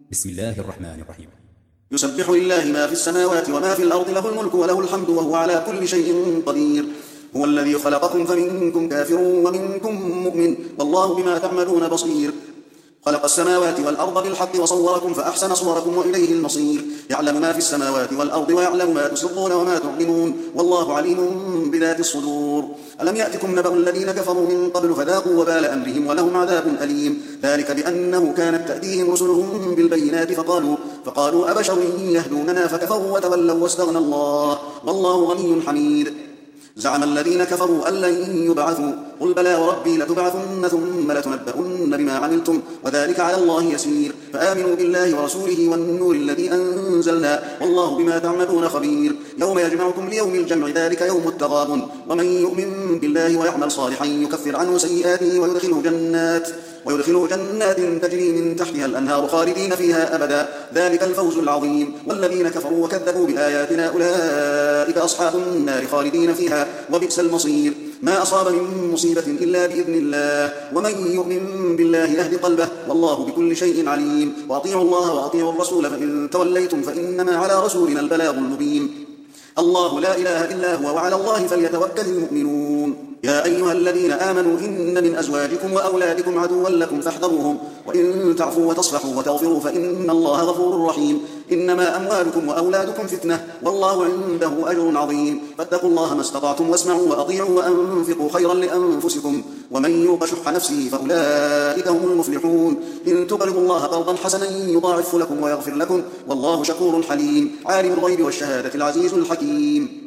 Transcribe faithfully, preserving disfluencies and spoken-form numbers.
بسم الله الرحمن الرحيم. يسبح لله ما في السماوات وما في الأرض، له الملك وله الحمد وهو على كل شيء قدير. هو الذي خلقكم فمنكم كافر ومنكم مؤمن، والله بما تعملون بصير. خلق السماوات والأرض بالحق وصوركم فأحسن صوركم وإليه المصير. يعلم ما في السماوات والأرض ويعلم ما تسرون وما تعلنون، والله عليم بذات الصدور. ألم يأتكم نبأ الذين كفروا من قبل فذاقوا وبال أمرهم ولهم عذاب أليم. ذلك بأنه كانت تأتيهم رسلهم بالبينات فقالوا, فقالوا أبشر يهدوننا فكفروا وتولوا واستغنى الله والله غني حميد. زعم الذين كفروا أن لن يبعثوا، قل بلى وربي لتبعثن ثم لتنبؤن بما عملتم وذلك على الله يسير. فآمنوا بالله ورسوله والنور الذي أنزلنا والله بما تعملون خبير. يوم يجمعكم ليوم الجمع ذلك يوم التغابن، ومن يؤمن بالله ويعمل صالحا يكفر عنه سيئاته ويدخله جنات ويدخله جنات تجري من تحتها الأنهار خالدين فيها أبدا، ذلك الفوز العظيم. والذين كفروا وكذبوا بآياتنا أولئك أصحاب النار خالدين فيها وبئس المصير. ما أصاب من مصيبة إلا بإذن الله، ومن يؤمن بالله يهد قلبه والله بكل شيء عليم. وأطيعوا الله وأطيعوا الرسول فإن توليتم فإنما على رسولنا البلاغ المبين. الله لا إله إلا هو وعلى الله فليتوكل المؤمنون. يا أيها الذين آمنوا إن من أزواجكم وأولادكم عدوا لكم فاحذروهم، وإن تعفوا وتصفحوا وتغفروا فإن الله غفور رحيم. إنما أموالكم وأولادكم فتنة والله عنده أجر عظيم. فاتقوا الله ما استطعتم واسمعوا وأطيعوا وأنفقوا خيرا لأنفسكم، ومن يوق شح نفسه فأولئك هم المفلحون. إن تقرضوا الله قرضا حسنا يضاعف لكم ويغفر لكم والله شكور حليم. عالم الغيب والشهادة العزيز الحكيم.